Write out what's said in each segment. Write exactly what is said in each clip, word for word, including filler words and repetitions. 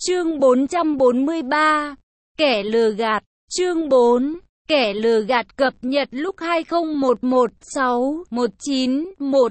Chương bốn trăm bốn mươi ba. Kẻ lừa gạt. Chương bốn. Kẻ lừa gạt cập nhật lúc hai không một một sáu một chín một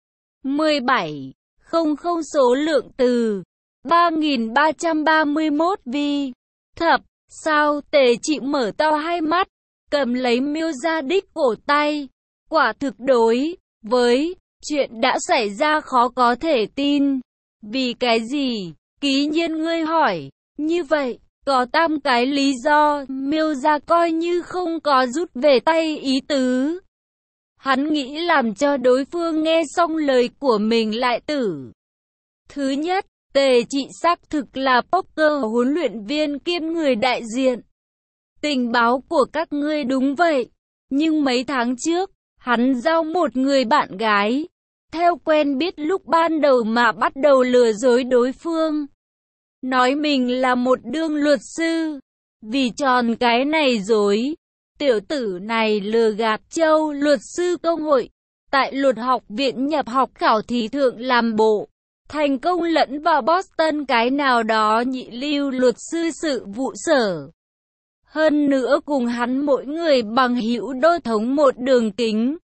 mười bảy không không số lượng từ ba nghìn ba trăm ba mươi mốt vi. Thập, sao? Tề Trị mở to hai mắt, cầm lấy Miêu Gia đích cổ tay. Quả thực đối với chuyện đã xảy ra khó có thể tin. Vì cái gì? Ký Nhiên ngươi hỏi. Như vậy, có tam cái lý do. Miêu Gia coi như không có rút về tay ý tứ. Hắn nghĩ làm cho đối phương nghe xong lời của mình lại tử. Thứ nhất, Tề Trị xác thực là poker huấn luyện viên kiêm người đại diện. Tình báo của các ngươi đúng vậy. Nhưng mấy tháng trước, hắn giao một người bạn gái. Theo quen biết lúc ban đầu mà bắt đầu lừa dối đối phương. Nói mình là một đương luật sư. Vì tròn cái này dối, tiểu tử này lừa gạt Châu luật sư công hội. Tại luật học viện nhập học khảo thí thượng làm bộ. Thành công lẫn vào Boston cái nào đó nhị lưu luật sư sự vụ sở. Hơn nữa cùng hắn mỗi người bằng hữu đô thống một đường kính.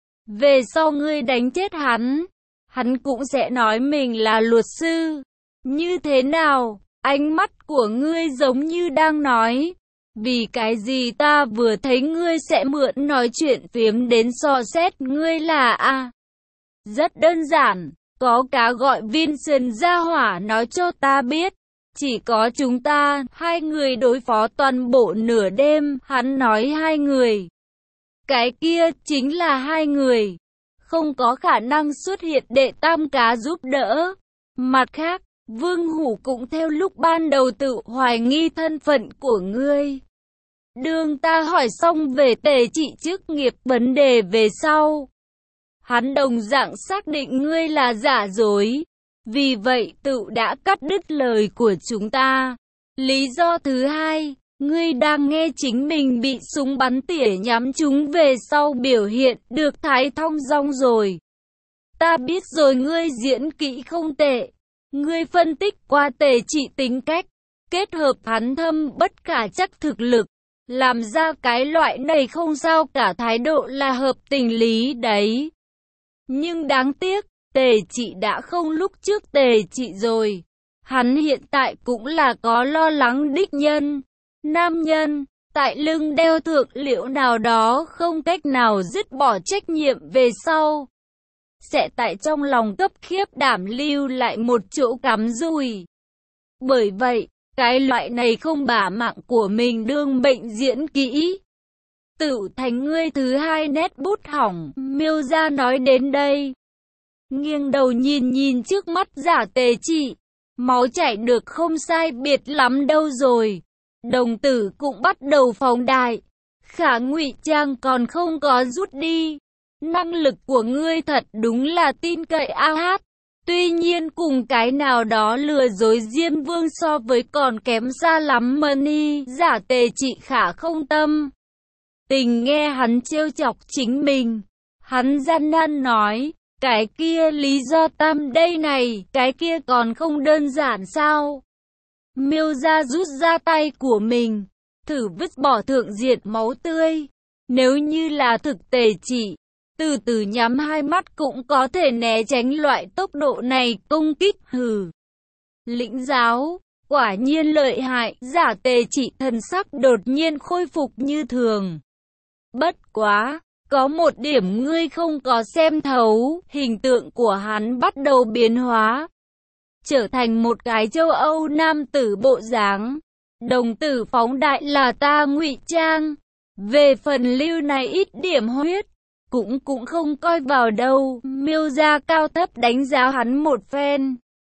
Về sau ngươi đánh chết hắn, hắn cũng sẽ nói mình là luật sư. Như thế nào? Ánh mắt của ngươi giống như đang nói. Vì cái gì ta vừa thấy ngươi sẽ mượn nói chuyện phiếm đến so xét ngươi là a à? Rất đơn giản, có cá gọi Vincent gia hỏa nói cho ta biết. Chỉ có chúng ta, hai người đối phó toàn bộ nửa đêm, hắn nói hai người. Cái kia chính là hai người. Không có khả năng xuất hiện đệ tam cá giúp đỡ. Mặt khác, Vương Hủ cũng theo lúc ban đầu tự hoài nghi thân phận của ngươi. Đường ta hỏi xong về Tề Trị chức nghiệp vấn đề về sau. Hắn đồng dạng xác định ngươi là giả dối. Vì vậy tự đã cắt đứt lời của chúng ta. Lý do thứ hai, ngươi đang nghe chính mình bị súng bắn tỉa nhắm trúng về sau biểu hiện được thái thong dong rồi. Ta biết rồi, ngươi diễn kỹ không tệ. Ngươi phân tích qua Tề Trị tính cách, kết hợp hắn thâm bất khả trắc thực lực, làm ra cái loại này không sao cả thái độ là hợp tình lý đấy. Nhưng đáng tiếc, Tề Trị đã không lúc trước Tề Trị rồi. Hắn hiện tại cũng là có lo lắng đích nhân. Nam nhân, tại lưng đeo thượng liệu nào đó không cách nào dứt bỏ trách nhiệm về sau. Sẽ tại trong lòng cấp khiếp đảm lưu lại một chỗ cắm rùi. Bởi vậy, cái loại này không bả mạng của mình đương bệnh diễn kỹ. Tự thành ngươi thứ hai nét bút hỏng. Miêu Gia nói đến đây, nghiêng đầu nhìn nhìn trước mắt giả Tề Trị. Máu chảy được không sai biệt lắm đâu rồi. Đồng tử cũng bắt đầu phóng đại. Khả ngụy trang còn không có rút đi. Năng lực của ngươi thật đúng là tin cậy a hát. Tuy nhiên cùng cái nào đó lừa dối Diêm Vương so với còn kém xa lắm money. Giả Tề Trị khả không tâm tình nghe hắn trêu chọc chính mình. Hắn gian nan nói, cái kia lý do tam đây này, cái kia còn không đơn giản sao? Miêu Gia rút ra tay của mình, thử vứt bỏ thượng diệt máu tươi. Nếu như là thực Tề Trị, từ từ nhắm hai mắt cũng có thể né tránh loại tốc độ này công kích. Hừ, lĩnh giáo, quả nhiên lợi hại. Giả Tề Trị thần sắc đột nhiên khôi phục như thường. Bất quá, có một điểm ngươi không có xem thấu. Hình tượng của hắn bắt đầu biến hóa, trở thành một cái châu Âu nam tử bộ dáng. Đồng tử phóng đại là ta ngụy trang. Về phần lưu này ít điểm huyết, cũng cũng không coi vào đâu. Miêu Gia cao thấp đánh giá hắn một phen.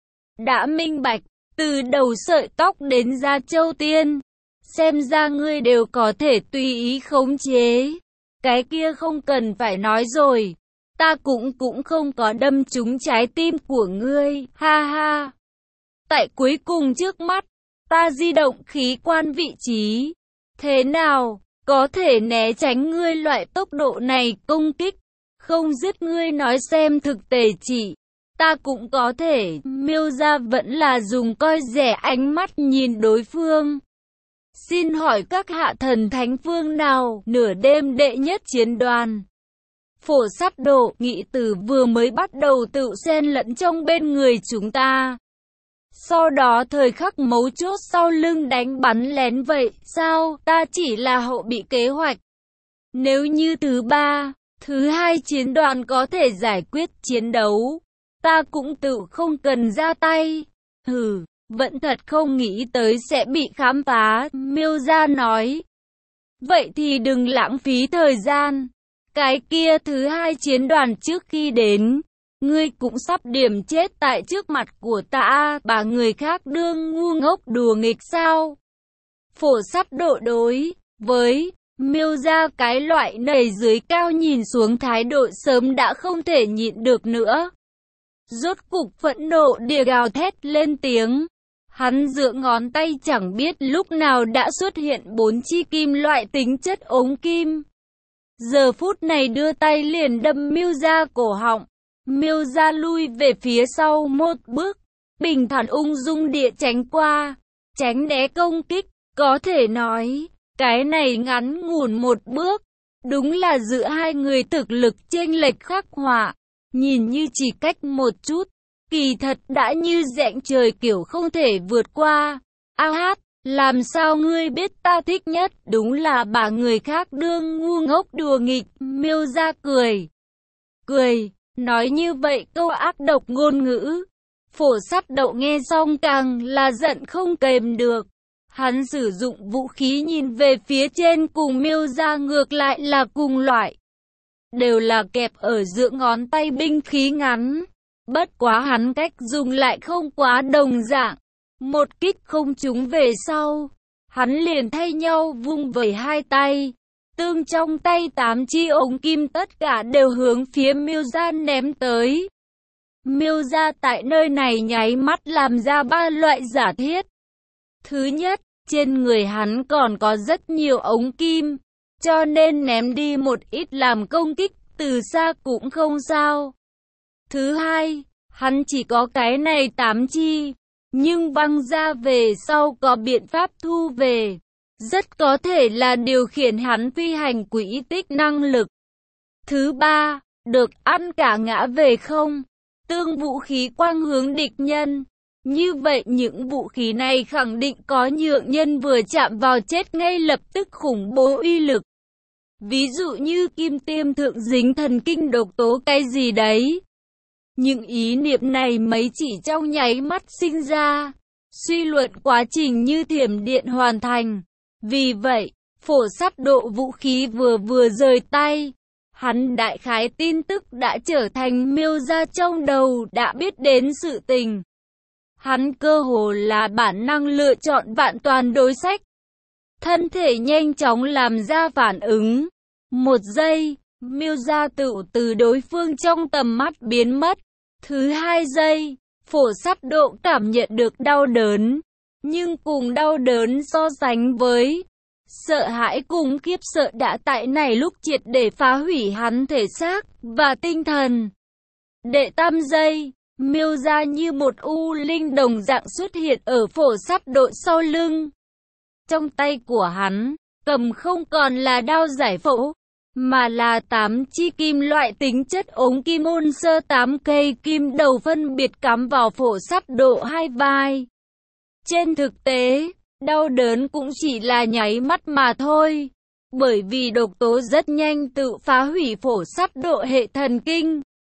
Đã minh bạch, từ đầu sợi tóc đến da châu tiên. Xem ra ngươi đều có thể tùy ý khống chế. Cái kia không cần phải nói rồi. Ta cũng cũng không có đâm trúng trái tim của ngươi. Ha ha. Tại cuối cùng trước mắt, ta di động khí quan vị trí. Thế nào? Có thể né tránh ngươi loại tốc độ này công kích. Không giết ngươi nói xem thực Tề Trị. Ta cũng có thể. Miêu gia vẫn là dùng coi rẻ ánh mắt nhìn đối phương. Xin hỏi các hạ thần thánh phương nào? Nửa đêm đệ nhất chiến đoàn. Phổ sắp độ, nghị tử vừa mới bắt đầu tự xen lẫn trong bên người chúng ta. Sau đó thời khắc mấu chốt sau lưng đánh bắn lén vậy, sao? Ta chỉ là hậu bị kế hoạch. Nếu như thứ ba, thứ hai chiến đoàn có thể giải quyết chiến đấu, ta cũng tự không cần ra tay. Hừ, vẫn thật không nghĩ tới sẽ bị khám phá, Miêu gia nói. Vậy thì đừng lãng phí thời gian. Cái kia thứ hai chiến đoàn trước khi đến, ngươi cũng sắp điểm chết tại trước mặt của ta, bà người khác đương ngu ngốc đùa nghịch sao? Phổ sắp độ đối với Miêu gia cái loại này dưới cao nhìn xuống thái độ sớm đã không thể nhịn được nữa. Rốt cục phẫn nộ địa gào thét lên tiếng. Hắn dựa ngón tay chẳng biết lúc nào đã xuất hiện bốn chi kim loại tính chất ống kim. Giờ phút này đưa tay liền đâm Miêu gia cổ họng. Miêu gia lui về phía sau một bước, bình thản ung dung địa tránh qua, tránh né công kích. Có thể nói, cái này ngắn ngủn một bước, đúng là giữa hai người thực lực chênh lệch khắc họa. Nhìn như chỉ cách một chút, kỳ thật đã như rãnh trời kiểu không thể vượt qua. A hát, làm sao ngươi biết ta thích nhất? Đúng là bà người khác đương ngu ngốc đùa nghịch. Miêu gia cười. Cười, nói như vậy câu ác độc ngôn ngữ. Phổ sắp đậu nghe xong càng là giận không kềm được. Hắn sử dụng vũ khí nhìn về phía trên cùng Miêu gia ngược lại là cùng loại. Đều là kẹp ở giữa ngón tay binh khí ngắn. Bất quá hắn cách dùng lại không quá đồng dạng. Một kích không trúng về sau, hắn liền thay nhau vung vẩy hai tay. Tương trong tay tám chi ống kim tất cả đều hướng phía Miêu gia ném tới. Miêu gia tại nơi này nháy mắt làm ra ba loại giả thiết. Thứ nhất, trên người hắn còn có rất nhiều ống kim, cho nên ném đi một ít làm công kích từ xa cũng không sao. Thứ hai, hắn chỉ có cái này tám chi, nhưng văng ra về sau có biện pháp thu về. Rất có thể là điều khiển hắn phi hành quỹ tích năng lực. Thứ ba, được ăn cả ngã về không. Tương vũ khí quang hướng địch nhân. Như vậy những vũ khí này khẳng định có nhượng nhân vừa chạm vào chết ngay lập tức khủng bố uy lực. Ví dụ như kim tiêm thượng dính thần kinh độc tố cái gì đấy. Những ý niệm này mấy chỉ trong nháy mắt sinh ra. Suy luận quá trình như thiểm điện hoàn thành. Vì vậy, phổ sắp độ vũ khí vừa vừa rời tay. Hắn đại khái tin tức đã trở thành Miêu gia trong đầu đã biết đến sự tình. Hắn cơ hồ là bản năng lựa chọn vạn toàn đối sách. Thân thể nhanh chóng làm ra phản ứng. Một giây, Miêu gia tự từ đối phương trong tầm mắt biến mất. Thứ hai giây, phổ sắp độ cảm nhận được đau đớn. Nhưng cùng đau đớn so sánh với sợ hãi cùng khiếp sợ đã tại này lúc triệt để phá hủy hắn thể xác và tinh thần. Đệ tam giây, Miêu gia như một u linh đồng dạng xuất hiện ở phổ sắp độ sau lưng. Trong tay của hắn, cầm không còn là đao giải phẫu, mà là tám chi kim loại tính chất ống kim ôn sơ tám cây kim đầu phân biệt cắm vào phổ sắp độ hai vai. Trên thực tế, đau đớn cũng chỉ là nháy mắt mà thôi, bởi vì độc tố rất nhanh tự phá hủy phổ sắp độ hệ thần kinh.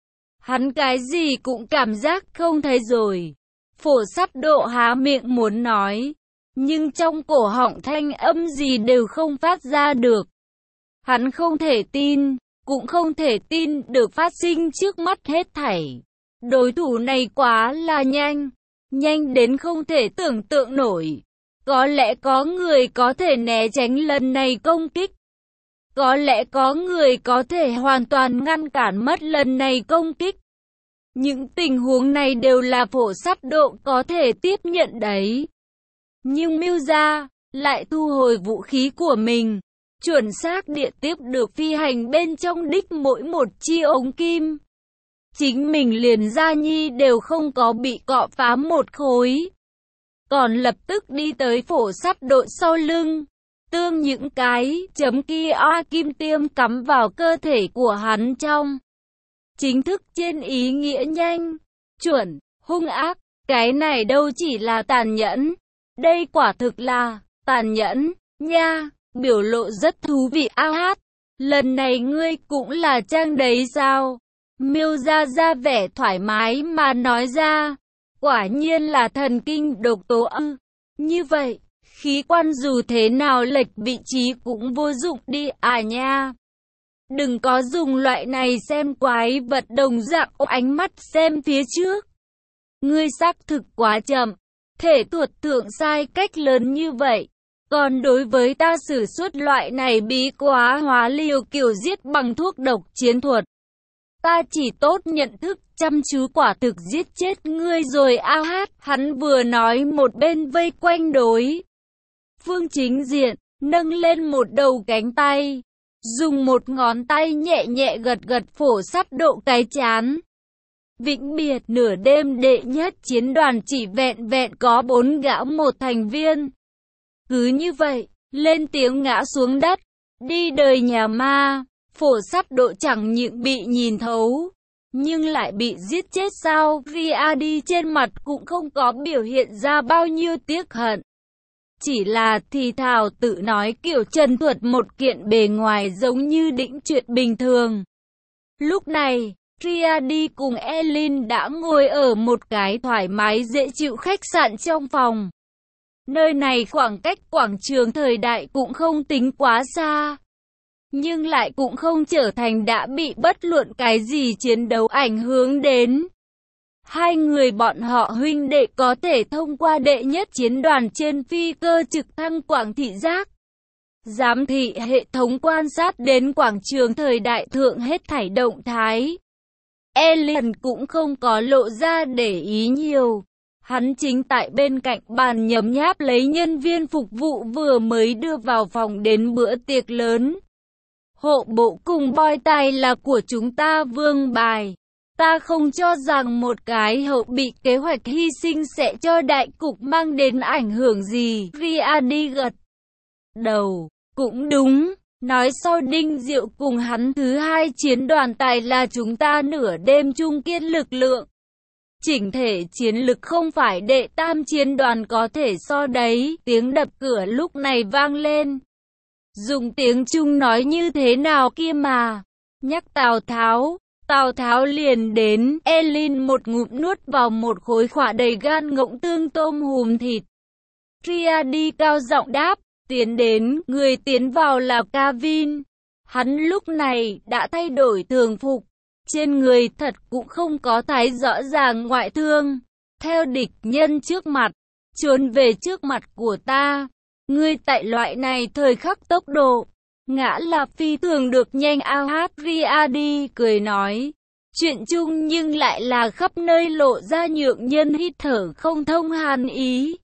Hắn cái gì cũng cảm giác không thấy rồi. Phổ sắp độ há miệng muốn nói, nhưng trong cổ họng thanh âm gì đều không phát ra được. Hắn không thể tin, cũng không thể tin được phát sinh trước mắt hết thảy. Đối thủ này quá là nhanh, nhanh đến không thể tưởng tượng nổi. Có lẽ có người có thể né tránh lần này công kích. Có lẽ có người có thể hoàn toàn ngăn cản mất lần này công kích. Những tình huống này đều là phổ sắp độ có thể tiếp nhận đấy. Nhưng Miêu gia lại thu hồi vũ khí của mình, chuẩn xác địa tiếp được phi hành bên trong đích mỗi một chi ống kim. chính mình liền Gia Nhi đều không có bị cọ phá một khối. Còn lập tức đi tới phổ sắt đội sau lưng, tương những cái chấm kia oa kim tiêm cắm vào cơ thể của hắn trong. Chính thức trên ý nghĩa nhanh, chuẩn, hung ác, cái này đâu chỉ là tàn nhẫn, đây quả thực là tàn nhẫn, nha, biểu lộ rất thú vị. A hát, lần này ngươi cũng là trang đấy sao? Miêu Gia ra vẻ thoải mái mà nói ra, quả nhiên là thần kinh độc tố ư, như vậy, khí quan dù thế nào lệch vị trí cũng vô dụng đi à nha. Đừng có dùng loại này xem quái vật đồng dạng ánh mắt xem phía trước. Ngươi xác thực quá chậm, thể thuật thượng sai cách lớn như vậy. Còn đối với ta sử xuất loại này bí quá hóa liều kiểu giết bằng thuốc độc chiến thuật, ta chỉ tốt nhận thức chăm chú quả thực giết chết ngươi rồi. A hát, hắn vừa nói một bên vây quanh đối phương chính diện, nâng lên một đầu cánh tay, dùng một ngón tay nhẹ nhẹ gật gật phổ sắt độ cái chán. Vĩnh biệt nửa đêm đệ nhất chiến đoàn chỉ vẹn vẹn có bốn gã một thành viên. Cứ như vậy, lên tiếng ngã xuống đất, đi đời nhà ma. Phổ sắt độ chẳng những bị nhìn thấu, nhưng lại bị giết chết sao? Riyadi trên mặt cũng không có biểu hiện ra bao nhiêu tiếc hận. Chỉ là thì thào tự nói kiểu trần thuật một kiện bề ngoài giống như đĩnh chuyện bình thường. Lúc này, Riyadi cùng Elin đã ngồi ở một cái thoải mái dễ chịu khách sạn trong phòng. Nơi này khoảng cách quảng trường thời đại cũng không tính quá xa, nhưng lại cũng không trở thành đã bị bất luận cái gì chiến đấu ảnh hưởng đến. Hai người bọn họ huynh đệ có thể thông qua đệ nhất chiến đoàn trên phi cơ trực thăng Quảng Thị Giác, giám thị hệ thống quan sát đến quảng trường thời đại thượng hết thảy động thái. Elin cũng không có lộ ra để ý nhiều. Hắn chính tại bên cạnh bàn nhấm nháp lấy nhân viên phục vụ vừa mới đưa vào phòng đến bữa tiệc lớn. Hộ bộ cùng boi tài là của chúng ta vương bài. Ta không cho rằng một cái hậu bị kế hoạch hy sinh sẽ cho đại cục mang đến ảnh hưởng gì. Riyadi gật đầu, cũng đúng. Nói sau Đinh Diệu cùng hắn thứ hai chiến đoàn tài là chúng ta nửa đêm chung kiên lực lượng. Chỉnh thể chiến lực không phải đệ tam chiến đoàn có thể so đấy. Tiếng đập cửa lúc này vang lên. Dùng tiếng Trung nói như thế nào kia mà? Nhắc Tào Tháo. Tào Tháo liền đến. Elin một ngụm nuốt vào một khối khỏa đầy gan ngỗng tương tôm hùm thịt. Riyadi cao giọng đáp. Tiến đến, người tiến vào là Kavin. Hắn lúc này đã thay đổi thường phục. Trên người thật cũng không có thấy rõ ràng ngoại thương. Theo địch nhân trước mặt, trốn về trước mặt của ta. Ngươi tại loại này thời khắc tốc độ, ngã là phi thường được nhanh. A hát Riyadi cười nói. Chuyện chung nhưng lại là khắp nơi lộ ra nhượng nhân hít thở không thông hàn ý.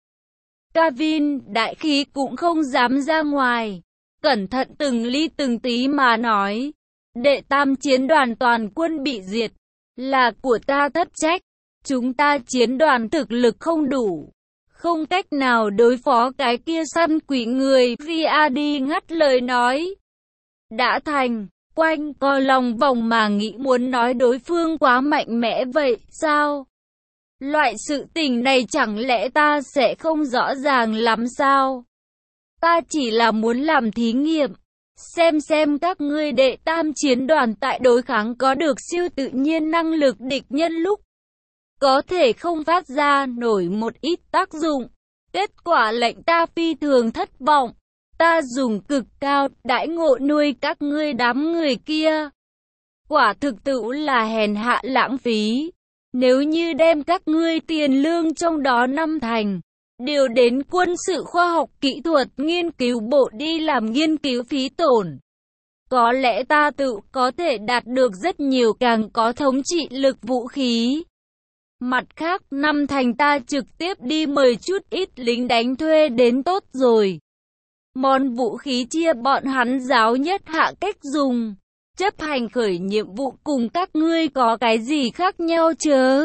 Kavin đại khí cũng không dám ra ngoài. Cẩn thận từng ly từng tí mà nói. Đệ tam chiến đoàn toàn quân bị diệt, là của ta thất trách. Chúng ta chiến đoàn thực lực không đủ, không cách nào đối phó cái kia săn quỷ người. Riyadi ngắt lời nói. Đã thành, quanh co lòng vòng mà nghĩ muốn nói đối phương quá mạnh mẽ vậy sao? Loại sự tình này chẳng lẽ ta sẽ không rõ ràng lắm sao? Ta chỉ là muốn làm thí nghiệm. Xem xem các ngươi đệ tam chiến đoàn tại đối kháng có được siêu tự nhiên năng lực địch nhân lúc có thể không phát ra nổi một ít tác dụng. Kết quả lệnh ta phi thường thất vọng. Ta dùng cực cao đãi ngộ nuôi các ngươi đám người kia. Quả thực tự là hèn hạ lãng phí. Nếu như đem các ngươi tiền lương trong đó năm thành điều đến quân sự khoa học kỹ thuật nghiên cứu bộ đi làm nghiên cứu phí tổn, có lẽ ta tự có thể đạt được rất nhiều càng có thống trị lực vũ khí. Mặt khác, năm thành ta trực tiếp đi mời chút ít lính đánh thuê đến tốt rồi. Món vũ khí chia bọn hắn giáo nhất hạ cách dùng, chấp hành khởi nhiệm vụ cùng các ngươi có cái gì khác nhau chớ?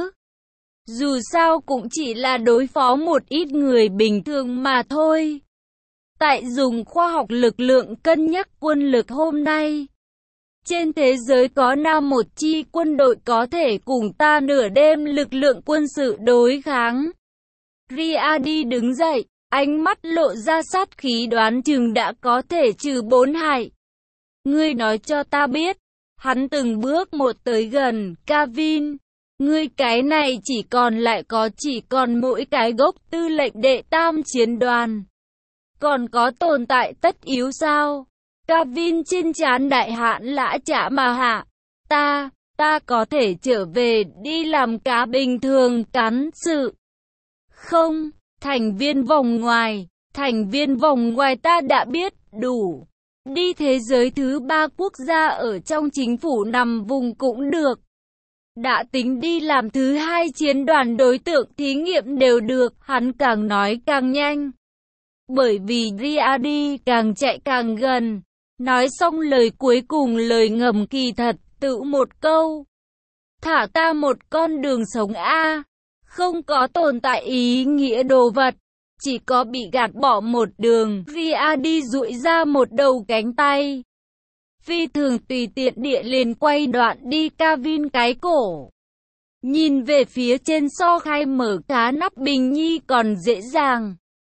Dù sao cũng chỉ là đối phó một ít người bình thường mà thôi. Tại dùng khoa học lực lượng cân nhắc quân lực hôm nay. Trên thế giới có nào một chi quân đội có thể cùng ta nửa đêm lực lượng quân sự đối kháng? Riyadi đứng dậy, ánh mắt lộ ra sát khí đoán chừng đã có thể trừ bốn hại. Ngươi nói cho ta biết. Hắn từng bước một tới gần, Kavin. Ngươi cái này chỉ còn lại có chỉ còn mỗi cái gốc tư lệnh đệ tam chiến đoàn. Còn có tồn tại tất yếu sao? Kavin trên trán đại hạn lã chả mà hạ. Ta, ta có thể trở về đi làm cá bình thường cán sự. Không, thành viên vòng ngoài, thành viên vòng ngoài ta đã biết, đủ. Đi thế giới thứ ba quốc gia ở trong chính phủ nằm vùng cũng được. Đã tính đi làm thứ hai chiến đoàn đối tượng thí nghiệm đều được, hắn càng nói càng nhanh. Bởi vì Riyadi càng chạy càng gần. Nói xong lời cuối cùng lời ngầm kỳ thật, tự một câu. Thả ta một con đường sống a, không có tồn tại ý nghĩa đồ vật, chỉ có bị gạt bỏ một đường. Riyadi duỗi ra một đầu cánh tay. Phi thường tùy tiện địa liền quay đoạn đi Kavin cái cổ. Nhìn về phía trên so khai mở cá nắp bình nhi còn dễ dàng.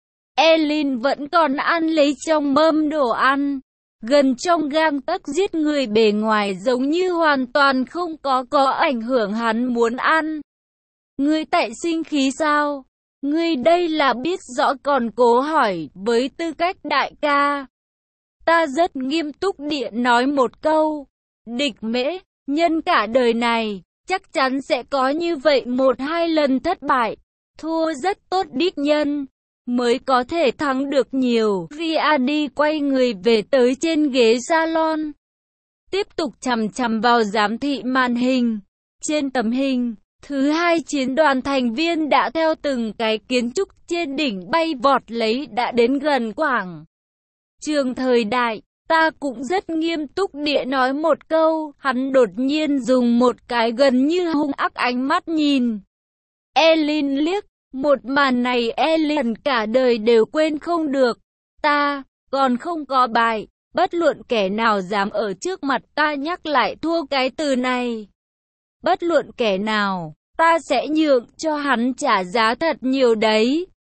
Elin vẫn còn ăn lấy trong mâm đồ ăn. Gần trong gang tấc giết người bề ngoài giống như hoàn toàn không có có ảnh hưởng hắn muốn ăn. Ngươi tại sinh khí sao? Ngươi đây là biết rõ còn cố hỏi với tư cách đại ca. Ta rất nghiêm túc địa nói một câu. Địch Mễ, nhân cả đời này, chắc chắn sẽ có như vậy một hai lần thất bại. Thua rất tốt đích nhân. Mới có thể thắng được nhiều. Riyadi quay người về tới trên ghế salon. Tiếp tục chằm chằm vào giám thị màn hình. Trên tấm hình, thứ hai chiến đoàn thành viên đã theo từng cái kiến trúc trên đỉnh bay vọt lấy đã đến gần quảng trường thời đại. Ta cũng rất nghiêm túc địa nói một câu. Hắn đột nhiên dùng một cái gần như hung ác ánh mắt nhìn Elin liếc. Một màn này Elin cả đời đều quên không được. Ta, còn không có bài. Bất luận kẻ nào dám ở trước mặt ta nhắc lại thua cái từ này. Bất luận kẻ nào, ta sẽ nhượng cho hắn trả giá thật nhiều đấy.